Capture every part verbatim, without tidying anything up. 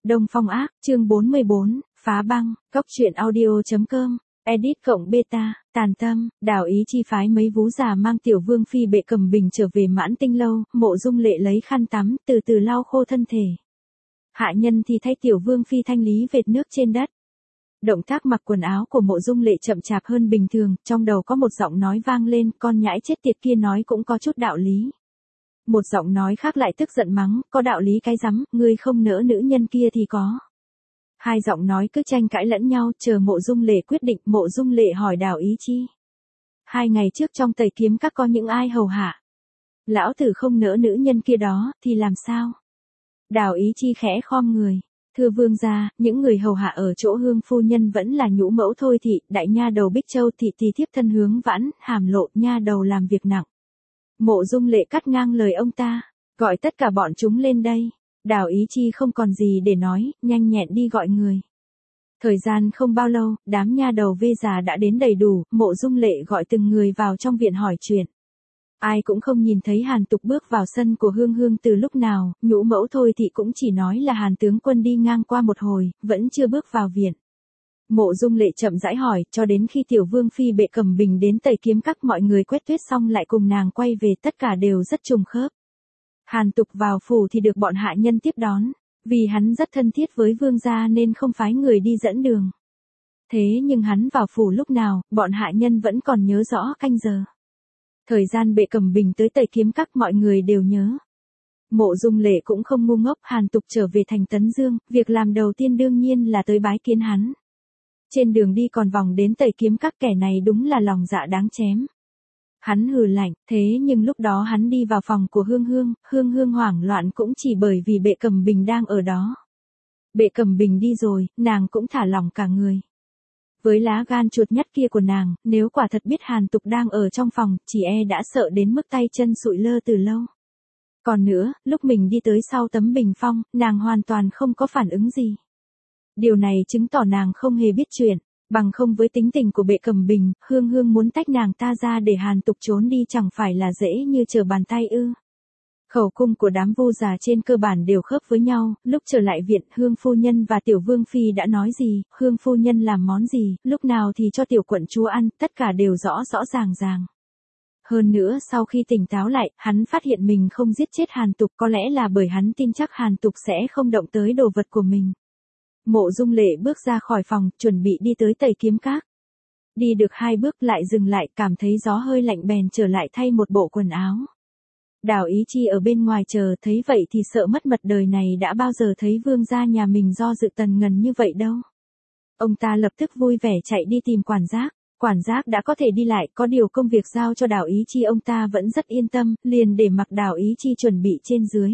Đông Phong Ác, chương bốn mươi bốn, Phá băng, cốc truyện audio.com, edit cộng beta, tàn tâm, Đào Ý Chi phái mấy vú già mang tiểu vương phi Bệ Cầm Bình trở về Mãn Tinh lâu, Mộ Dung Lệ lấy khăn tắm, từ từ lau khô thân thể. Hạ nhân thì thay tiểu vương phi thanh lý vệt nước trên đất. Động tác mặc quần áo của Mộ Dung Lệ chậm chạp hơn bình thường, trong đầu có một giọng nói vang lên, con nhãi chết tiệt kia nói cũng có chút đạo lý. Một giọng nói khác lại tức giận mắng, có đạo lý cái rắm, ngươi không nỡ nữ nhân kia thì có. Hai giọng nói cứ tranh cãi lẫn nhau, chờ Mộ Dung Lệ quyết định. Mộ Dung Lệ hỏi Đào Ý Chi. Hai ngày trước trong Tây Kiếm Các có những ai hầu hạ? Lão tử không nỡ nữ nhân kia đó, thì làm sao? Đào Ý Chi khẽ khom người. Thưa vương gia, những người hầu hạ ở chỗ Hương phu nhân vẫn là nhũ mẫu thôi thị, đại nha đầu Bích Châu thị thì thiếp thân Hướng Vãn, Hàm Lộ nha đầu làm việc nặng. Mộ Dung Lệ cắt ngang lời ông ta, gọi tất cả bọn chúng lên đây. Đào Ý Chi không còn gì để nói, nhanh nhẹn đi gọi người. Thời gian không bao lâu, đám nha đầu vê già đã đến đầy đủ, Mộ Dung Lệ gọi từng người vào trong viện hỏi chuyện. Ai cũng không nhìn thấy Hàn Tục bước vào sân của Hương Hương từ lúc nào, nhũ mẫu thôi thì cũng chỉ nói là Hàn tướng quân đi ngang qua một hồi, vẫn chưa bước vào viện. Mộ Dung Lệ chậm rãi hỏi, cho đến khi tiểu vương phi Bệ Cầm Bình đến Tây Kiếm Các mọi người quét tuyết xong lại cùng nàng quay về, tất cả đều rất trùng khớp. Hàn Tục vào phủ thì được bọn hạ nhân tiếp đón, vì hắn rất thân thiết với vương gia nên không phái người đi dẫn đường. Thế nhưng hắn vào phủ lúc nào, bọn hạ nhân vẫn còn nhớ rõ canh giờ. Thời gian Bệ Cầm Bình tới Tây Kiếm Các mọi người đều nhớ. Mộ Dung Lệ cũng không ngu ngốc, Hàn Tục trở về thành Tấn Dương, việc làm đầu tiên đương nhiên là tới bái kiến hắn. Trên đường đi còn vòng đến Tây Kiếm Các, kẻ này đúng là lòng dạ đáng chém. Hắn hừ lạnh, thế nhưng lúc đó hắn đi vào phòng của Hương Hương, Hương Hương hoảng loạn cũng chỉ bởi vì Bệ Cầm Bình đang ở đó. Bệ Cầm Bình đi rồi, nàng cũng thả lỏng cả người. Với lá gan chuột nhắt kia của nàng, nếu quả thật biết Hàn Tục đang ở trong phòng, chỉ e đã sợ đến mức tay chân sụi lơ từ lâu. Còn nữa, lúc mình đi tới sau tấm bình phong, nàng hoàn toàn không có phản ứng gì. Điều này chứng tỏ nàng không hề biết chuyện, bằng không với tính tình của Bệ Cầm Bình, Hương Hương muốn tách nàng ta ra để Hàn Tục trốn đi chẳng phải là dễ như trở bàn tay ư. Khẩu cung của đám vô già trên cơ bản đều khớp với nhau, lúc trở lại viện, Hương phu nhân và tiểu vương phi đã nói gì, Hương phu nhân làm món gì, lúc nào thì cho tiểu quận chúa ăn, tất cả đều rõ rõ ràng ràng. Hơn nữa sau khi tỉnh táo lại, hắn phát hiện mình không giết chết Hàn Tục, có lẽ là bởi hắn tin chắc Hàn Tục sẽ không động tới đồ vật của mình. Mộ Dung Lệ bước ra khỏi phòng, chuẩn bị đi tới Tây Kiếm Các. Đi được hai bước lại dừng lại, cảm thấy gió hơi lạnh bèn trở lại thay một bộ quần áo. Đào Ý Chi ở bên ngoài chờ, thấy vậy thì sợ mất mật, đời này đã bao giờ thấy vương gia nhà mình do dự tần ngần như vậy đâu. Ông ta lập tức vui vẻ chạy đi tìm quản giác. Quản giác đã có thể đi lại, có điều công việc giao cho Đào Ý Chi ông ta vẫn rất yên tâm, liền để mặc Đào Ý Chi chuẩn bị trên dưới.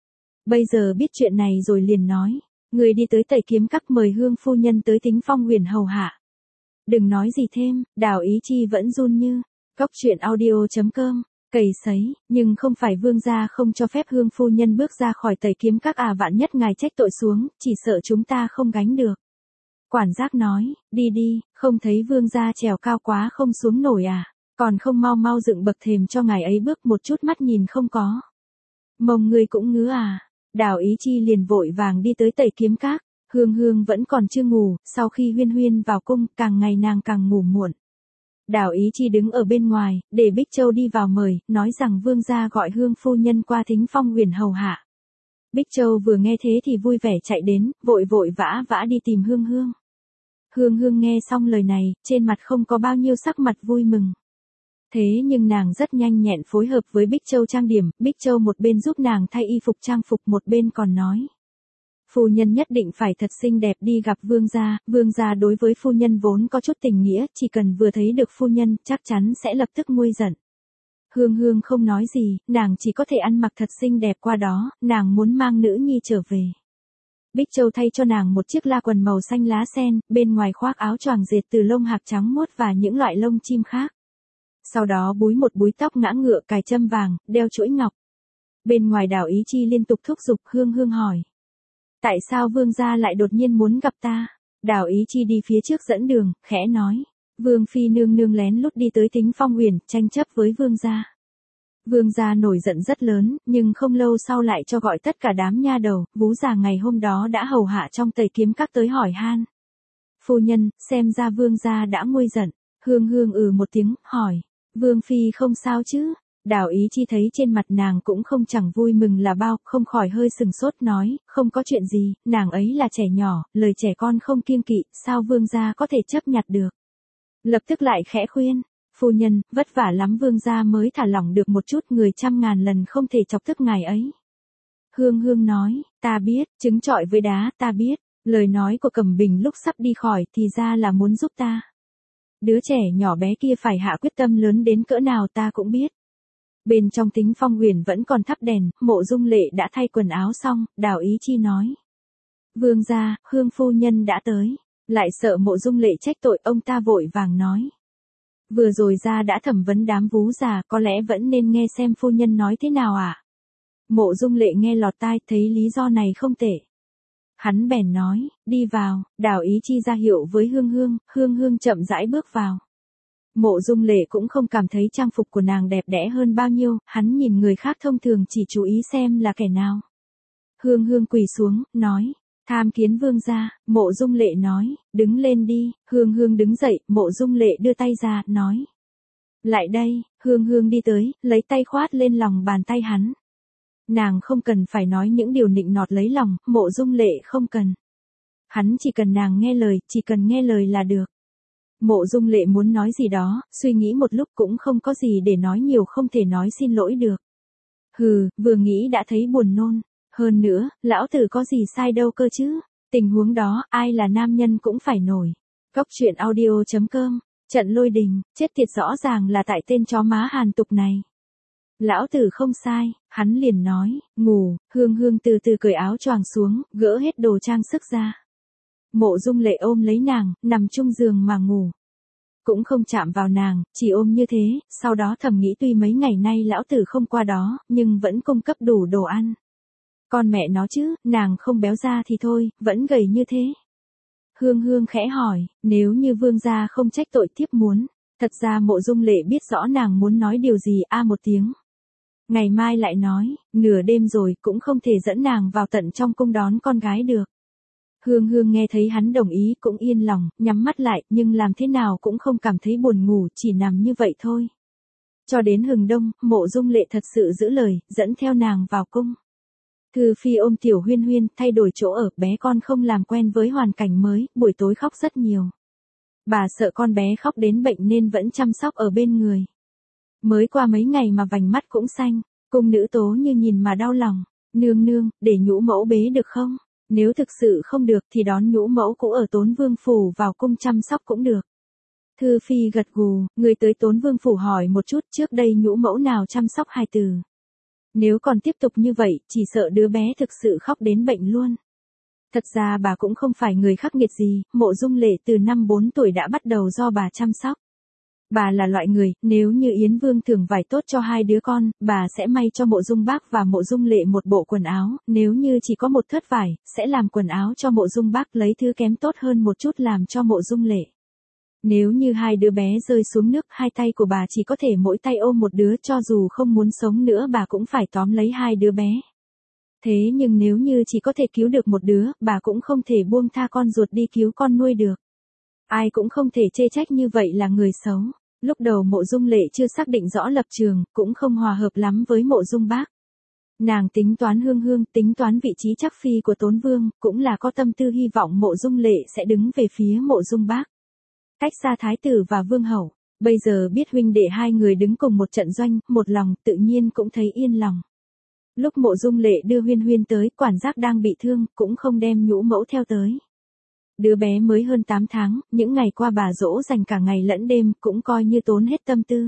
Bây giờ biết chuyện này rồi liền nói, người đi tới Tây Kiếm Các mời Hương phu nhân tới Thính Phong huyền hầu hạ. Đừng nói gì thêm, Đào Ý Chi vẫn run như cốc truyện audio.com. Cầy sấy, nhưng không phải vương gia không cho phép Hương phu nhân bước ra khỏi Tây Kiếm Các à, vạn nhất ngài trách tội xuống, chỉ sợ chúng ta không gánh được. Quản giác nói, đi đi, không thấy vương gia trèo cao quá không xuống nổi à, còn không mau mau dựng bậc thềm cho ngài ấy bước một chút, mắt nhìn không có. Mông ngươi cũng ngứa à. Đào Ý Chi liền vội vàng đi tới Tây Kiếm Các. Hương Hương vẫn còn chưa ngủ, sau khi huyên huyên vào cung, càng ngày nàng càng ngủ muộn. Đào Ý Chi đứng ở bên ngoài, để Bích Châu đi vào mời, nói rằng vương gia gọi Hương phu nhân qua Thính Phong huyền hầu hạ. Bích Châu vừa nghe thế thì vui vẻ chạy đến, vội vội vã vã đi tìm Hương Hương. Hương Hương nghe xong lời này, trên mặt không có bao nhiêu sắc mặt vui mừng. Thế nhưng nàng rất nhanh nhẹn phối hợp với Bích Châu trang điểm, Bích Châu một bên giúp nàng thay y phục trang phục, một bên còn nói. Phu nhân nhất định phải thật xinh đẹp đi gặp vương gia, vương gia đối với phu nhân vốn có chút tình nghĩa, chỉ cần vừa thấy được phu nhân, chắc chắn sẽ lập tức nguôi giận. Hương Hương không nói gì, nàng chỉ có thể ăn mặc thật xinh đẹp qua đó, nàng muốn mang nữ nhi trở về. Bích Châu thay cho nàng một chiếc la quần màu xanh lá sen, bên ngoài khoác áo choàng dệt từ lông hạc trắng muốt và những loại lông chim khác. Sau đó búi một búi tóc ngã ngựa, cài châm vàng, đeo chuỗi ngọc. Bên ngoài Đào Ý Chi liên tục thúc giục. Hương Hương hỏi. Tại sao vương gia lại đột nhiên muốn gặp ta? Đào Ý Chi đi phía trước dẫn đường, khẽ nói. Vương phi nương nương lén lút đi tới Thính Phong huyền, tranh chấp với vương gia. Vương gia nổi giận rất lớn, nhưng không lâu sau lại cho gọi tất cả đám nha đầu, vú già ngày hôm đó đã hầu hạ trong Tây Kiếm Các tới hỏi han. Phu nhân, xem ra vương gia đã nguôi giận. Hương Hương ừ một tiếng, hỏi. Vương phi không sao chứ? Đào Ý Chi thấy trên mặt nàng cũng không chẳng vui mừng là bao, không khỏi hơi sừng sốt nói, không có chuyện gì, nàng ấy là trẻ nhỏ, lời trẻ con không kiêng kỵ, sao vương gia có thể chấp nhặt được. Lập tức lại khẽ khuyên, phu nhân, vất vả lắm vương gia mới thả lỏng được một chút, người trăm ngàn lần không thể chọc tức ngài ấy. Hương Hương nói, ta biết, trứng trọi với đá, ta biết, lời nói của Cẩm Bình lúc sắp đi khỏi thì ra là muốn giúp ta. Đứa trẻ nhỏ bé kia phải hạ quyết tâm lớn đến cỡ nào ta cũng biết. Bên trong Tính Phong Huyền vẫn còn thắp đèn, Mộ Dung Lệ đã thay quần áo xong, Đào Ý Chi nói. Vương gia, Hương phu nhân đã tới, lại sợ Mộ Dung Lệ trách tội, ông ta vội vàng nói. Vừa rồi ra đã thẩm vấn đám vú già, có lẽ vẫn nên nghe xem phu nhân nói thế nào ạ. À? Mộ Dung Lệ nghe lọt tai, thấy lý do này không tệ. Hắn bèn nói, đi vào, Đào Ý Chi ra hiệu với Hương Hương, Hương Hương chậm rãi bước vào. Mộ Dung Lệ cũng không cảm thấy trang phục của nàng đẹp đẽ hơn bao nhiêu, hắn nhìn người khác thông thường chỉ chú ý xem là kẻ nào. Hương Hương quỳ xuống, nói, tham kiến vương gia. Mộ Dung Lệ nói, đứng lên đi. Hương Hương đứng dậy, Mộ Dung Lệ đưa tay ra, nói. Lại đây. Hương Hương đi tới, lấy tay khoát lên lòng bàn tay hắn. Nàng không cần phải nói những điều nịnh nọt lấy lòng, Mộ Dung Lệ không cần. Hắn chỉ cần nàng nghe lời, chỉ cần nghe lời là được. Mộ Dung Lệ muốn nói gì đó, suy nghĩ một lúc cũng không có gì để nói nhiều, không thể nói xin lỗi được. Hừ, vừa nghĩ đã thấy buồn nôn. Hơn nữa, lão tử có gì sai đâu cơ chứ. Tình huống đó, ai là nam nhân cũng phải nổi. Cóc truyện audio chấm com, trận lôi đình, chết tiệt rõ ràng là tại tên chó má Hàn Tục này. Lão tử không sai, hắn liền nói, ngủ. Hương Hương từ từ cởi áo choàng xuống, gỡ hết đồ trang sức ra. Mộ Dung Lệ ôm lấy nàng, nằm chung giường mà ngủ. Cũng không chạm vào nàng, chỉ ôm như thế, sau đó thầm nghĩ tuy mấy ngày nay lão tử không qua đó, nhưng vẫn cung cấp đủ đồ ăn. Con mẹ nó chứ, nàng không béo ra thì thôi, vẫn gầy như thế. Hương Hương khẽ hỏi, nếu như vương gia không trách tội thiếp muốn. Thật ra Mộ Dung Lệ biết rõ nàng muốn nói điều gì, a một tiếng. Ngày mai lại nói, nửa đêm rồi cũng không thể dẫn nàng vào tận trong cung đón con gái được. Hương Hương nghe thấy hắn đồng ý cũng yên lòng, nhắm mắt lại, nhưng làm thế nào cũng không cảm thấy buồn ngủ, chỉ nằm như vậy thôi. Cho đến hừng đông, Mộ Dung Lệ thật sự giữ lời, dẫn theo nàng vào cung. Thư Phi ôm Tiểu Huyên Huyên, thay đổi chỗ ở, bé con không làm quen với hoàn cảnh mới, buổi tối khóc rất nhiều. Bà sợ con bé khóc đến bệnh nên vẫn chăm sóc ở bên người. Mới qua mấy ngày mà vành mắt cũng xanh, cung nữ Tố Như nhìn mà đau lòng. Nương nương, để nhũ mẫu bế được không? Nếu thực sự không được thì đón nhũ mẫu cũ ở Tốn Vương Phủ vào cung chăm sóc cũng được. Thư Phi gật gù, người tới Tốn Vương Phủ hỏi một chút trước đây nhũ mẫu nào chăm sóc hài tử. Nếu còn tiếp tục như vậy, chỉ sợ đứa bé thực sự khóc đến bệnh luôn. Thật ra bà cũng không phải người khắc nghiệt gì, Mộ Dung Lệ từ năm bốn tuổi đã bắt đầu do bà chăm sóc. Bà là loại người, nếu như Yến Vương thưởng vải tốt cho hai đứa con, bà sẽ may cho Mộ Dung Bác và Mộ Dung Lệ một bộ quần áo, nếu như chỉ có một thớt vải, sẽ làm quần áo cho Mộ Dung Bác, lấy thứ kém tốt hơn một chút làm cho Mộ Dung Lệ. Nếu như hai đứa bé rơi xuống nước, hai tay của bà chỉ có thể mỗi tay ôm một đứa, cho dù không muốn sống nữa bà cũng phải tóm lấy hai đứa bé. Thế nhưng nếu như chỉ có thể cứu được một đứa, bà cũng không thể buông tha con ruột đi cứu con nuôi được. Ai cũng không thể chê trách như vậy là người xấu. Lúc đầu Mộ Dung Lệ chưa xác định rõ lập trường, cũng không hòa hợp lắm với Mộ Dung Bác. Nàng tính toán Hương Hương, tính toán vị trí chắc phi của Tốn Vương, cũng là có tâm tư hy vọng Mộ Dung Lệ sẽ đứng về phía Mộ Dung Bác. Cách xa thái tử và vương hậu, bây giờ biết huynh đệ hai người đứng cùng một trận doanh, một lòng, tự nhiên cũng thấy yên lòng. Lúc Mộ Dung Lệ đưa Huyên Huyên tới, quản giác đang bị thương, cũng không đem nhũ mẫu theo tới. Đứa bé mới hơn tám tháng, những ngày qua bà dỗ dành cả ngày lẫn đêm, cũng coi như tốn hết tâm tư.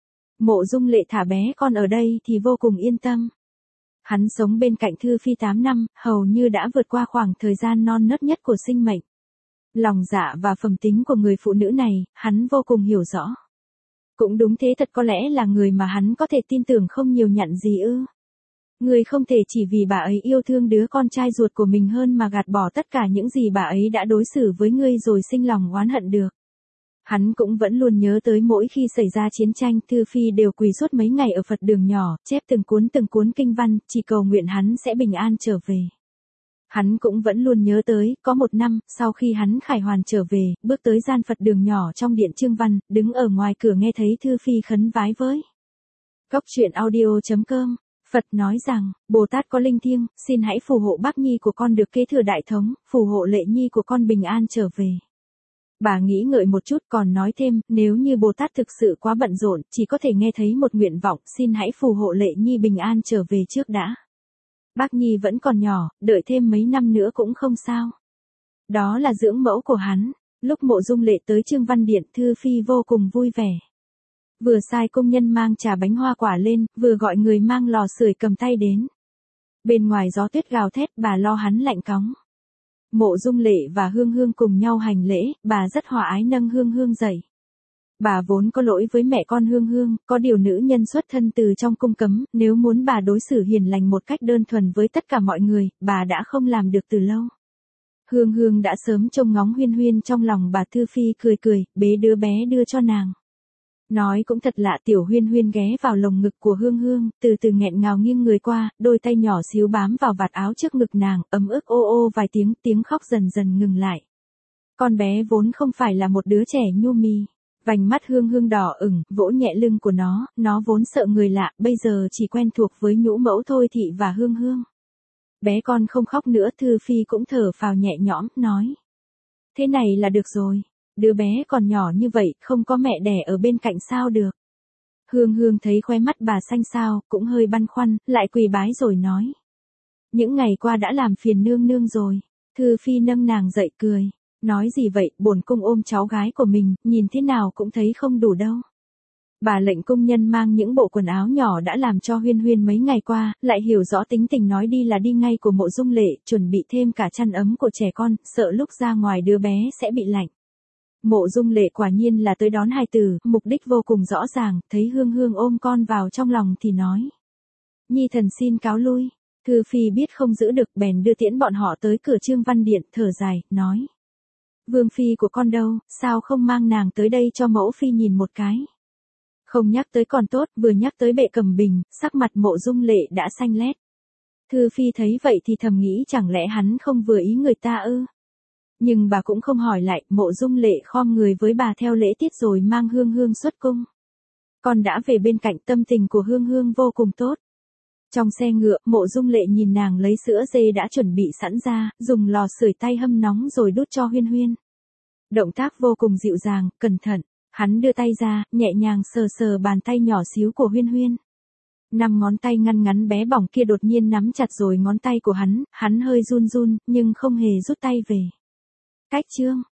Mộ Dung Lệ thả bé con ở đây thì vô cùng yên tâm. Hắn sống bên cạnh Thư Phi tám năm, hầu như đã vượt qua khoảng thời gian non nớt nhất của sinh mệnh. Lòng dạ và phẩm tính của người phụ nữ này, hắn vô cùng hiểu rõ. Cũng đúng thế, thật có lẽ là người mà hắn có thể tin tưởng không nhiều nhặn gì ư. Người không thể chỉ vì bà ấy yêu thương đứa con trai ruột của mình hơn mà gạt bỏ tất cả những gì bà ấy đã đối xử với ngươi rồi sinh lòng oán hận được. Hắn cũng vẫn luôn nhớ tới mỗi khi xảy ra chiến tranh, Thư Phi đều quỳ suốt mấy ngày ở Phật đường nhỏ, chép từng cuốn từng cuốn kinh văn, chỉ cầu nguyện hắn sẽ bình an trở về. Hắn cũng vẫn luôn nhớ tới, có một năm, sau khi hắn khải hoàn trở về, bước tới gian Phật đường nhỏ trong điện Trương Văn, đứng ở ngoài cửa nghe thấy Thư Phi khấn vái với. Cốc truyện audio chấm com, Phật nói rằng, Bồ Tát có linh thiêng, xin hãy phù hộ bác nhi của con được kế thừa đại thống, phù hộ lệ nhi của con bình an trở về. Bà nghĩ ngợi một chút còn nói thêm, nếu như Bồ Tát thực sự quá bận rộn, chỉ có thể nghe thấy một nguyện vọng, xin hãy phù hộ lệ nhi bình an trở về trước đã. Bác nhi vẫn còn nhỏ, đợi thêm mấy năm nữa cũng không sao. Đó là dưỡng mẫu của hắn. Lúc Mộ Dung Lệ tới Trương Văn Điện, Thư Phi vô cùng vui vẻ. Vừa sai công nhân mang trà bánh hoa quả lên, vừa gọi người mang lò sưởi cầm tay đến. Bên ngoài gió tuyết gào thét, bà lo hắn lạnh cóng. Mộ Dung Lệ và Hương Hương cùng nhau hành lễ, bà rất hòa ái nâng Hương Hương dậy. Bà vốn có lỗi với mẹ con Hương Hương, có điều nữ nhân xuất thân từ trong cung cấm, nếu muốn bà đối xử hiền lành một cách đơn thuần với tất cả mọi người, bà đã không làm được từ lâu. Hương Hương đã sớm trông ngóng Huyên Huyên trong lòng bà. Thư Phi cười cười, bế đứa bé đưa cho nàng. Nói cũng thật lạ, tiểu Huyên Huyên ghé vào lồng ngực của Hương Hương, từ từ nghẹn ngào nghiêng người qua, đôi tay nhỏ xíu bám vào vạt áo trước ngực nàng, ấm ức ô ô vài tiếng, tiếng khóc dần dần ngừng lại. Con bé vốn không phải là một đứa trẻ nhu mì. Vành mắt Hương Hương đỏ ửng, vỗ nhẹ lưng của nó, nó vốn sợ người lạ, bây giờ chỉ quen thuộc với nhũ mẫu Thôi Thị và Hương Hương. Bé con không khóc nữa, Thư Phi cũng thở phào nhẹ nhõm, nói. Thế này là được rồi. Đứa bé còn nhỏ như vậy, không có mẹ đẻ ở bên cạnh sao được. Hương Hương thấy khóe mắt bà xanh xao, cũng hơi băn khoăn, lại quỳ bái rồi nói. Những ngày qua đã làm phiền nương nương rồi. Thư Phi nâng nàng dậy cười. Nói gì vậy, bổn cung ôm cháu gái của mình, nhìn thế nào cũng thấy không đủ đâu. Bà lệnh công nhân mang những bộ quần áo nhỏ đã làm cho Huyên Huyên mấy ngày qua, lại hiểu rõ tính tình nói đi là đi ngay của Mộ Dung Lệ, chuẩn bị thêm cả chăn ấm của trẻ con, sợ lúc ra ngoài đứa bé sẽ bị lạnh. Mộ Dung Lệ quả nhiên là tới đón hài tử, mục đích vô cùng rõ ràng, thấy Hương Hương ôm con vào trong lòng thì nói. Nhi thần xin cáo lui. Thư Phi biết không giữ được bèn đưa tiễn bọn họ tới cửa Trương Văn Điện, thở dài, nói. Vương Phi của con đâu, sao không mang nàng tới đây cho mẫu Phi nhìn một cái. Không nhắc tới còn tốt, vừa nhắc tới Bệ Cẩm Bình, sắc mặt Mộ Dung Lệ đã xanh lét. Thư Phi thấy vậy thì thầm nghĩ chẳng lẽ hắn không vừa ý người ta ư. Nhưng bà cũng không hỏi lại, Mộ Dung Lệ khom người với bà theo lễ tiết rồi mang Hương Hương xuất cung. Con đã về bên cạnh, tâm tình của Hương Hương vô cùng tốt. Trong xe ngựa, Mộ Dung Lệ nhìn nàng lấy sữa dê đã chuẩn bị sẵn ra, dùng lò sưởi tay hâm nóng rồi đút cho Huyên Huyên. Động tác vô cùng dịu dàng, cẩn thận, hắn đưa tay ra, nhẹ nhàng sờ sờ bàn tay nhỏ xíu của Huyên Huyên. Năm ngón tay ngăn ngắn bé bỏng kia đột nhiên nắm chặt rồi ngón tay của hắn, hắn hơi run run, nhưng không hề rút tay về. Cách chương